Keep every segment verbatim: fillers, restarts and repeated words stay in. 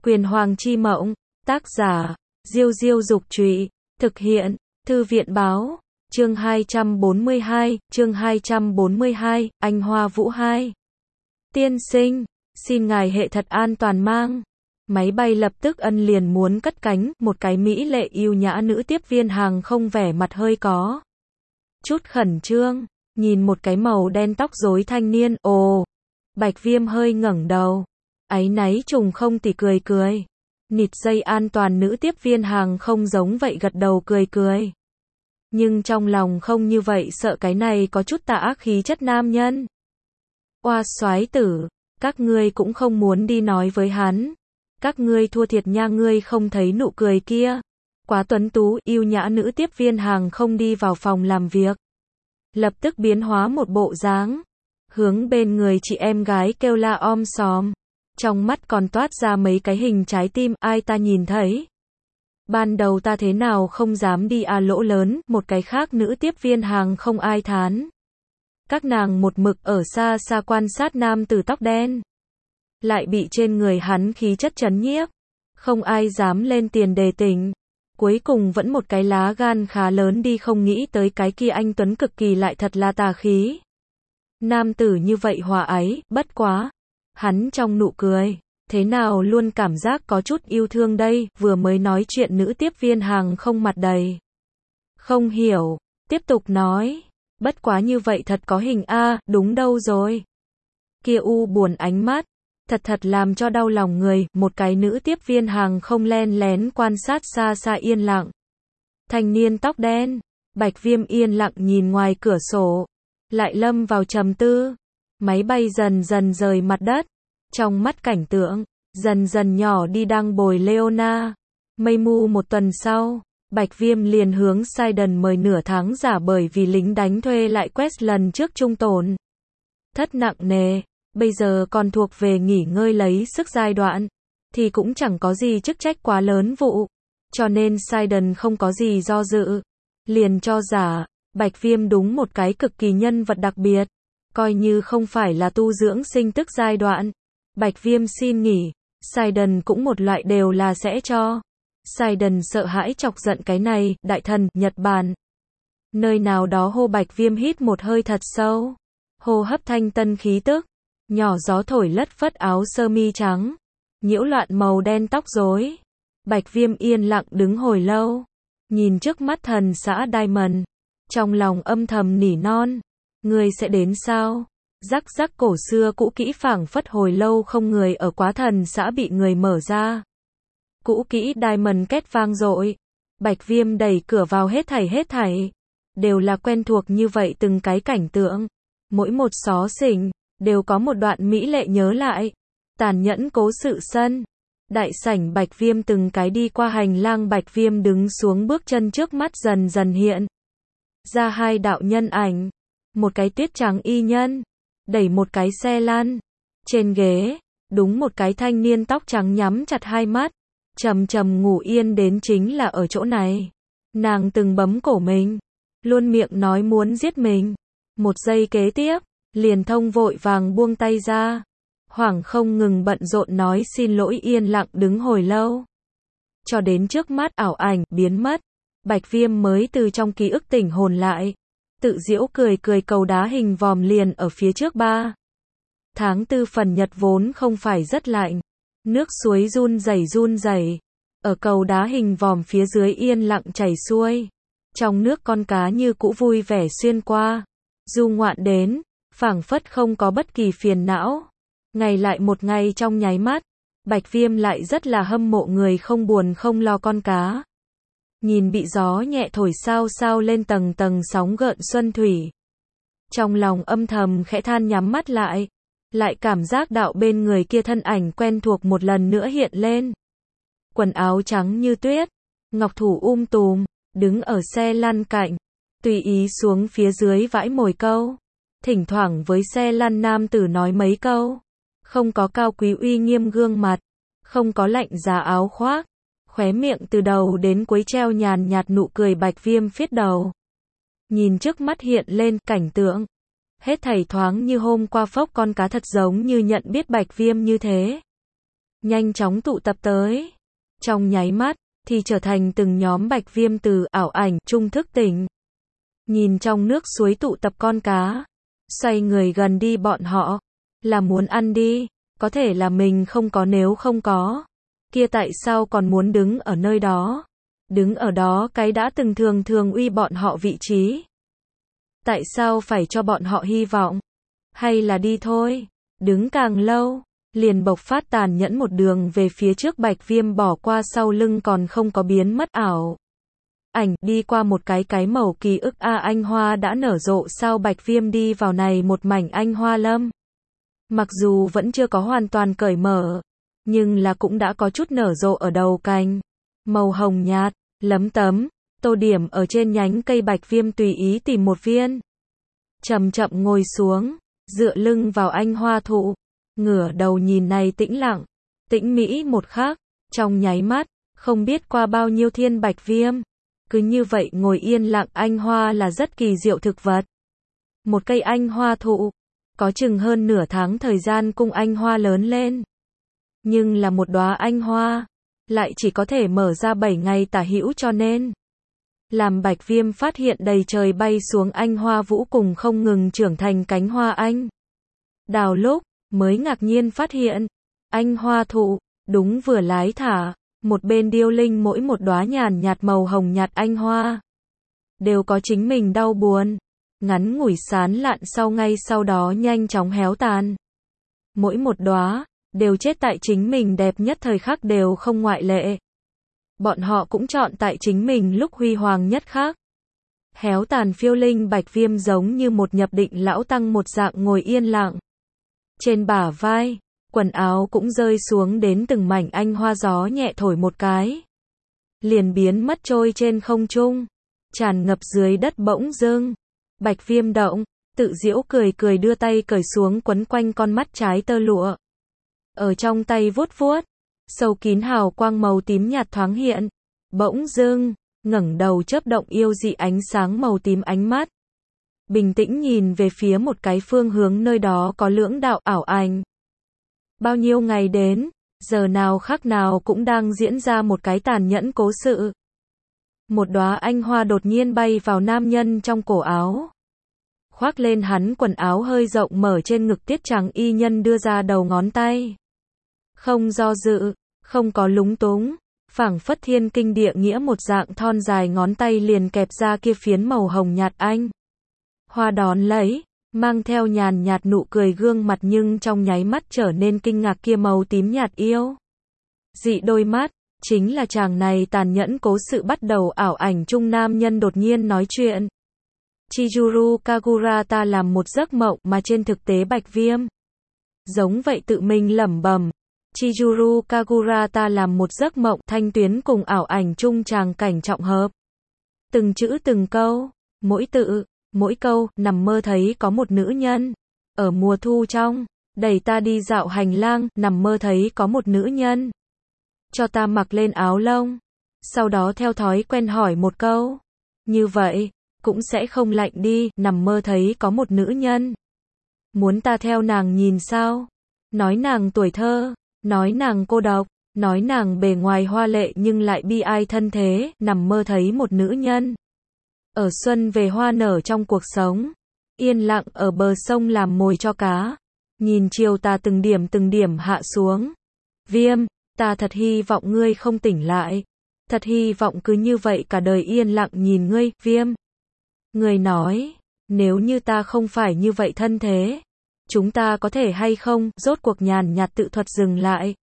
Quyền Hoàng chi mộng, tác giả, Diêu Diêu Dục Trụy, thực hiện, Thư viện Báo, chương hai trăm bốn mươi hai, chương hai trăm bốn mươi hai, Anh Hoa Vũ hai. Tiên sinh, xin ngài hệ thật an toàn mang. Máy bay lập tức ân liền muốn cất cánh, một cái mỹ lệ yêu nhã nữ tiếp viên hàng không vẻ mặt hơi có chút khẩn trương, nhìn một cái màu đen tóc rối thanh niên, ồ. Bạch Viêm hơi ngẩng đầu, áy náy trùng không tỉ cười cười. Nịt dây an toàn nữ tiếp viên hàng không giống vậy gật đầu cười cười. Nhưng trong lòng không như vậy, sợ cái này có chút tà ác khí chất nam nhân. Oa soái tử, các ngươi cũng không muốn đi nói với hắn. Các ngươi thua thiệt nha, ngươi không thấy nụ cười kia. Quá tuấn tú, yêu nhã nữ tiếp viên hàng không đi vào phòng làm việc. Lập tức biến hóa một bộ dáng. Hướng bên người chị em gái kêu la om sòm. Trong mắt còn toát ra mấy cái hình trái tim, ai ta nhìn thấy. Ban đầu ta thế nào không dám đi à, lỗ lớn, một cái khác nữ tiếp viên hàng không ai thán. Các nàng một mực ở xa xa quan sát nam tử tóc đen. Lại bị trên người hắn khí chất chấn nhiếp. Không ai dám lên tiền đề tỉnh. Cuối cùng vẫn một cái lá gan khá lớn đi, không nghĩ tới cái kia anh tuấn cực kỳ lại thật là tà khí. Nam tử như vậy hòa ái, bất quá. Hắn trong nụ cười, thế nào luôn cảm giác có chút yêu thương đây, vừa mới nói chuyện nữ tiếp viên hàng không mặt đầy không hiểu, tiếp tục nói, bất quá như vậy thật có hình a, à, đúng đâu rồi. Kia u buồn ánh mắt, thật thật làm cho đau lòng người, một cái nữ tiếp viên hàng không len lén quan sát xa xa yên lặng. Thanh niên tóc đen, Bạch Viêm yên lặng nhìn ngoài cửa sổ, lại lâm vào trầm tư. Máy bay dần dần rời mặt đất, trong mắt cảnh tượng, dần dần nhỏ đi đang bồi Leona. Mây mù một tuần sau, Bạch Viêm liền hướng Sidon mời nửa tháng giả bởi vì lính đánh thuê lại quét lần trước trung tổn thất nặng nề, bây giờ còn thuộc về nghỉ ngơi lấy sức giai đoạn, thì cũng chẳng có gì chức trách quá lớn vụ, cho nên Sidon không có gì do dự, liền cho giả, Bạch Viêm đúng một cái cực kỳ nhân vật đặc biệt. Coi như không phải là tu dưỡng sinh tức giai đoạn, Bạch Viêm xin nghỉ, Sidon cũng một loại đều là sẽ cho. Sidon sợ hãi chọc giận cái này, đại thần, Nhật Bản. Nơi nào đó hô Bạch Viêm hít một hơi thật sâu, hô hấp thanh tân khí tức, nhỏ gió thổi lất phất áo sơ mi trắng, nhiễu loạn màu đen tóc rối. Bạch Viêm yên lặng đứng hồi lâu, nhìn trước mắt thần xã Diamond, trong lòng âm thầm nỉ non. Người sẽ đến sao? Rắc rắc cổ xưa cũ kỹ phảng phất hồi lâu không người ở quá thần xã bị người mở ra. Cũ kỹ Diamond két vang dội. Bạch Viêm đẩy cửa vào, hết thảy hết thảy đều là quen thuộc như vậy, từng cái cảnh tượng, mỗi một xó xỉnh đều có một đoạn mỹ lệ nhớ lại. Tàn nhẫn cố sự sân, đại sảnh Bạch Viêm từng cái đi qua hành lang, Bạch Viêm đứng xuống, bước chân trước mắt dần dần hiện ra hai đạo nhân ảnh. Một cái tuyết trắng y nhân, đẩy một cái xe lăn. Trên ghế, đúng một cái thanh niên tóc trắng nhắm chặt hai mắt, trầm trầm ngủ yên đến chính là ở chỗ này. Nàng từng bấm cổ mình, luôn miệng nói muốn giết mình. Một giây kế tiếp, liền thông vội vàng buông tay ra. Hoảng không ngừng bận rộn nói xin lỗi, yên lặng đứng hồi lâu. Cho đến trước mắt ảo ảnh biến mất, Bạch Viêm mới từ trong ký ức tỉnh hồn lại. Tự giễu cười cười, cầu đá hình vòm liền ở phía trước ba. Tháng tư phần nhật vốn không phải rất lạnh. Nước suối run rẩy run rẩy. Ở cầu đá hình vòm phía dưới yên lặng chảy xuôi. Trong nước con cá như cũ vui vẻ xuyên qua. Du ngoạn đến, phảng phất không có bất kỳ phiền não. Ngày lại một ngày trong nháy mắt. Bạch Viêm lại rất là hâm mộ người không buồn không lo con cá. Nhìn bị gió nhẹ thổi sao sao lên tầng tầng sóng gợn xuân thủy. Trong lòng âm thầm khẽ than, nhắm mắt lại. Lại cảm giác đạo bên người kia thân ảnh quen thuộc một lần nữa hiện lên. Quần áo trắng như tuyết, ngọc thủ um tùm, đứng ở xe lăn cạnh. Tùy ý xuống phía dưới vãi mồi câu. Thỉnh thoảng với xe lăn nam tử nói mấy câu. Không có cao quý uy nghiêm gương mặt. Không có lạnh giá áo khoác. Khóe miệng từ đầu đến cuối treo nhàn nhạt nụ cười. Bạch Viêm phiết đầu. Nhìn trước mắt hiện lên cảnh tượng. Hết thảy thoáng như hôm qua, phốc con cá thật giống như nhận biết Bạch Viêm như thế. nhanh chóng tụ tập tới. Trong nháy mắt, thì trở thành từng nhóm bạch viêm từ ảo ảnh trung thức tỉnh. Nhìn trong nước suối tụ tập con cá, xoay người gần đi bọn họ, là muốn ăn đi, có thể là mình không có nếu không có. Kia tại sao còn muốn đứng ở nơi đó? Đứng ở đó cái đã từng thường thường uy bọn họ vị trí. Tại sao phải cho bọn họ hy vọng? Hay là đi thôi? Đứng càng lâu, liền bộc phát tàn nhẫn một đường về phía trước bạch viêm bỏ qua sau lưng còn không có biến mất ảo. Ảnh, đi qua một cái cái màu kỳ ức a anh hoa đã nở rộ sao bạch viêm đi vào này một mảnh anh hoa lâm. Mặc dù vẫn chưa có hoàn toàn cởi mở, nhưng là cũng đã có chút nở rộ ở đầu cành. Màu hồng nhạt, lấm tấm, tô điểm ở trên nhánh cây bạch viêm tùy ý tìm một viên. Chậm chậm ngồi xuống, dựa lưng vào anh hoa thụ, ngửa đầu nhìn này tĩnh lặng, tĩnh mỹ một khắc, trong nháy mắt, không biết qua bao nhiêu thiên bạch viêm. Cứ như vậy ngồi yên lặng anh hoa là rất kỳ diệu thực vật. Một cây anh hoa thụ, có chừng hơn nửa tháng thời gian cung anh hoa lớn lên. Nhưng là một đóa anh hoa, lại chỉ có thể mở ra bảy ngày tả hữu cho nên. Làm bạch viêm phát hiện đầy trời bay xuống anh hoa vũ cùng không ngừng trưởng thành cánh hoa anh. Đào lúc, mới ngạc nhiên phát hiện, anh hoa thụ, đúng vừa lái thả, một bên điêu linh mỗi một đóa nhàn nhạt màu hồng nhạt anh hoa. Đều có chính mình đau buồn, ngắn ngủi sán lạn sau ngay sau đó nhanh chóng héo tàn. Mỗi một đóa, đều chết tại chính mình đẹp nhất thời khắc đều không ngoại lệ. Bọn họ cũng chọn tại chính mình lúc huy hoàng nhất khác. Héo tàn phiêu linh bạch viêm giống như một nhập định lão tăng một dạng ngồi yên lặng. Trên bả vai, quần áo cũng rơi xuống đến từng mảnh anh hoa gió nhẹ thổi một cái. Liền biến mất trôi trên không trung, tràn ngập dưới đất bỗng dưng. Bạch viêm động, tự giễu cười cười đưa tay cởi xuống quấn quanh con mắt trái tơ lụa. Ở trong tay vuốt vuốt, sâu kín hào quang màu tím nhạt thoáng hiện. Bỗng dưng, ngẩng đầu chớp động yêu dị ánh sáng màu tím ánh mắt. Bình tĩnh nhìn về phía một cái phương hướng nơi đó có lưỡng đạo ảo ảnh. Bao nhiêu ngày đến, giờ nào khắc nào cũng đang diễn ra một cái tàn nhẫn cố sự. Một đóa anh hoa đột nhiên bay vào nam nhân trong cổ áo. Khoác lên hắn quần áo hơi rộng mở trên ngực tiết trắng y nhân đưa ra đầu ngón tay. Không do dự, không có lúng túng, phảng phất thiên kinh địa nghĩa một dạng thon dài ngón tay liền kẹp ra kia phiến màu hồng nhạt anh. Hoa đón lấy, mang theo nhàn nhạt nụ cười gương mặt nhưng trong nháy mắt trở nên kinh ngạc kia màu tím nhạt yêu. Dị đôi mắt, chính là chàng này tàn nhẫn cố sự bắt đầu ảo ảnh trung nam nhân đột nhiên nói chuyện. Chizuru Kagura ta làm một giấc mộng mà trên thực tế bạch viêm. Giống vậy tự mình lẩm bẩm. Chizuru Kagura ta làm một giấc mộng thanh tuyến cùng ảo ảnh trung tràng cảnh trọng hợp. Từng chữ từng câu, mỗi tự, mỗi câu, nằm mơ thấy có một nữ nhân. Ở mùa thu trong, đẩy ta đi dạo hành lang, nằm mơ thấy có một nữ nhân. Cho ta mặc lên áo lông. Sau đó theo thói quen hỏi một câu. Như vậy, cũng sẽ không lạnh đi, nằm mơ thấy có một nữ nhân. Muốn ta theo nàng nhìn sao? Nói nàng tuổi thơ, nói nàng cô độc, nói nàng bề ngoài hoa lệ nhưng lại bi ai thân thế, nằm mơ thấy một nữ nhân. Ở xuân về hoa nở trong cuộc sống, yên lặng ở bờ sông làm mồi cho cá, nhìn chiều tà từng điểm từng điểm hạ xuống. Viêm, ta thật hy vọng ngươi không tỉnh lại, thật hy vọng cứ như vậy cả đời yên lặng nhìn ngươi, viêm. Người nói, nếu như ta không phải như vậy thân thế, chúng ta có thể hay không, rốt cuộc nhàn nhạt tự thuật dừng lại.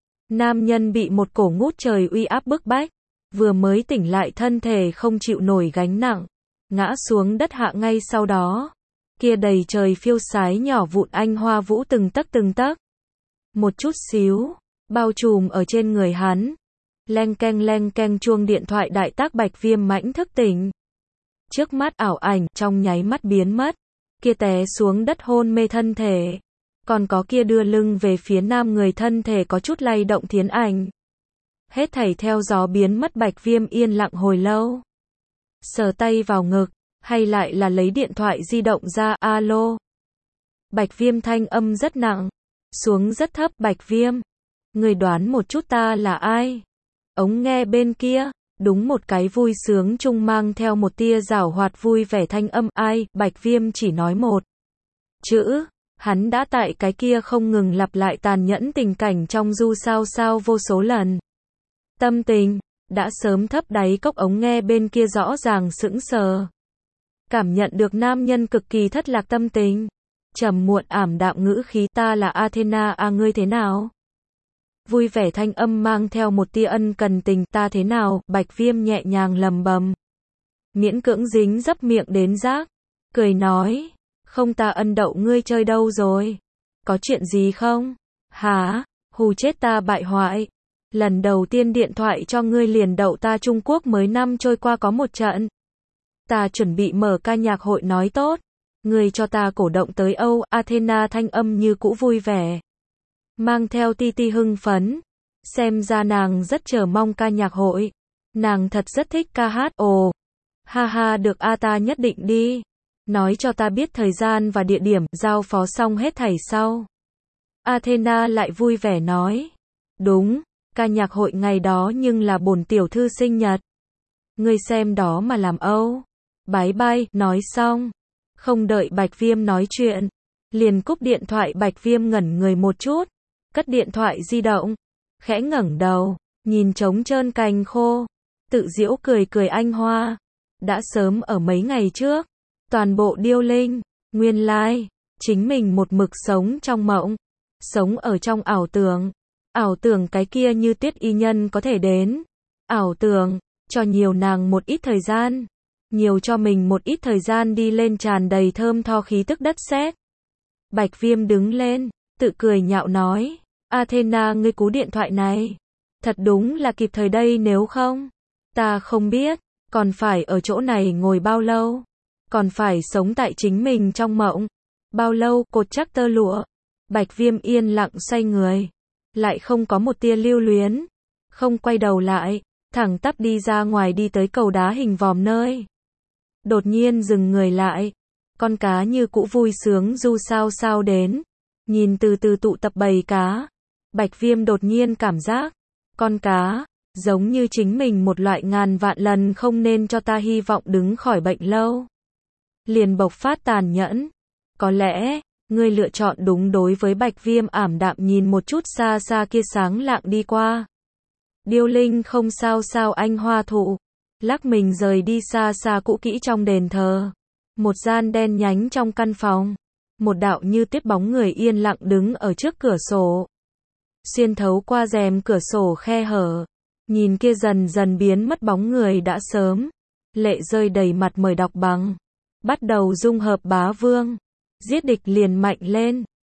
Nam nhân bị một cổ ngút trời uy áp bức bách, vừa mới tỉnh lại thân thể không chịu nổi gánh nặng, ngã xuống đất hạ ngay sau đó. Kia đầy trời phiêu sái nhỏ vụn anh hoa vũ từng tấc từng tấc. Một chút xíu, bao trùm ở trên người hắn. Leng keng leng keng chuông điện thoại đại tác bạch viêm mãnh thức tỉnh. Trước mắt ảo ảnh, trong nháy mắt biến mất. Kia té xuống đất hôn mê thân thể. Còn có kia đưa lưng về phía nam người thân thể có chút lay động thiến ảnh. Hết thảy theo gió biến mất bạch viêm yên lặng hồi lâu. Sờ tay vào ngực, hay lại là lấy điện thoại di động ra, alo. Bạch viêm thanh âm rất nặng, xuống rất thấp, bạch viêm. Người đoán một chút ta là ai? Ống nghe bên kia, đúng một cái vui sướng chung mang theo một tia giảo hoạt vui vẻ thanh âm ai, Bạch Viêm chỉ nói một chữ, hắn đã tại cái kia không ngừng lặp lại tàn nhẫn tình cảnh trong du sao sao vô số lần. Tâm tình, đã sớm thấp đáy cốc ống nghe bên kia rõ ràng sững sờ. Cảm nhận được nam nhân cực kỳ thất lạc tâm tình. Trầm muộn ảm đạm ngữ khí ta là Athena à ngươi thế nào? Vui vẻ thanh âm mang theo một tia ân cần tình ta thế nào? Bạch Viêm nhẹ nhàng lầm bầm. Miễn cưỡng dính dấp miệng đến rác. Cười nói. Không ta ân đậu ngươi chơi đâu rồi? Có chuyện gì không? Hả? Hù chết ta bại hoại. Lần đầu tiên điện thoại cho ngươi liền đậu ta Trung Quốc mới năm trôi qua có một trận. Ta chuẩn bị mở ca nhạc hội nói tốt. Ngươi cho ta cổ động tới Âu, Athena thanh âm như cũ vui vẻ. Mang theo ti ti hưng phấn. Xem ra nàng rất chờ mong ca nhạc hội. Nàng thật rất thích ca hát, ồ. Ha ha được a ta nhất định đi. Nói cho ta biết thời gian và địa điểm, giao phó xong hết thảy sau. Athena lại vui vẻ nói. Đúng, ca nhạc hội ngày đó nhưng là bổn tiểu thư sinh nhật. Ngươi xem đó mà làm Âu. Bái bai, nói xong. Không đợi Bạch Viêm nói chuyện. Liền cúp điện thoại Bạch Viêm ngẩn người một chút. Cất điện thoại di động. Khẽ ngẩng đầu. Nhìn trống trơn cành khô. Tự giễu cười cười anh hoa. Đã sớm ở mấy ngày trước. Toàn bộ điêu linh. Nguyên lai. Chính mình một mực sống trong mộng. Sống ở trong ảo tưởng. Ảo tưởng cái kia như tuyết y nhân có thể đến. Ảo tưởng. Cho nhiều nàng một ít thời gian. Nhiều cho mình một ít thời gian đi lên tràn đầy thơm tho khí tức đất sét. Bạch Viêm đứng lên, tự cười nhạo nói, Athena ngươi cú điện thoại này, thật đúng là kịp thời đây nếu không, ta không biết, còn phải ở chỗ này ngồi bao lâu, còn phải sống tại chính mình trong mộng, bao lâu, cột chắc tơ lụa. Bạch Viêm yên lặng xoay người, lại không có một tia lưu luyến, không quay đầu lại, thẳng tắp đi ra ngoài đi tới cầu đá hình vòm nơi. Đột nhiên dừng người lại, con cá như cũ vui sướng du sao sao đến, nhìn từ từ tụ tập bầy cá, Bạch Viêm đột nhiên cảm giác, con cá, giống như chính mình một loại ngàn vạn lần không nên cho ta hy vọng đứng khỏi bệnh lâu. Liền bộc phát tàn nhẫn, có lẽ, ngươi lựa chọn đúng đối với Bạch Viêm ảm đạm nhìn một chút xa xa kia sáng lạng đi qua. Điêu linh không sao sao anh hoa thụ. Lắc mình rời đi xa xa cũ kỹ trong đền thờ. Một gian đen nhánh trong căn phòng. Một đạo như tuyết bóng người yên lặng đứng ở trước cửa sổ. Xuyên thấu qua rèm cửa sổ khe hở. Nhìn kia dần dần biến mất bóng người đã sớm. Lệ rơi đầy mặt mời đọc bằng. Bắt đầu dung hợp bá vương. Giết địch liền mạnh lên.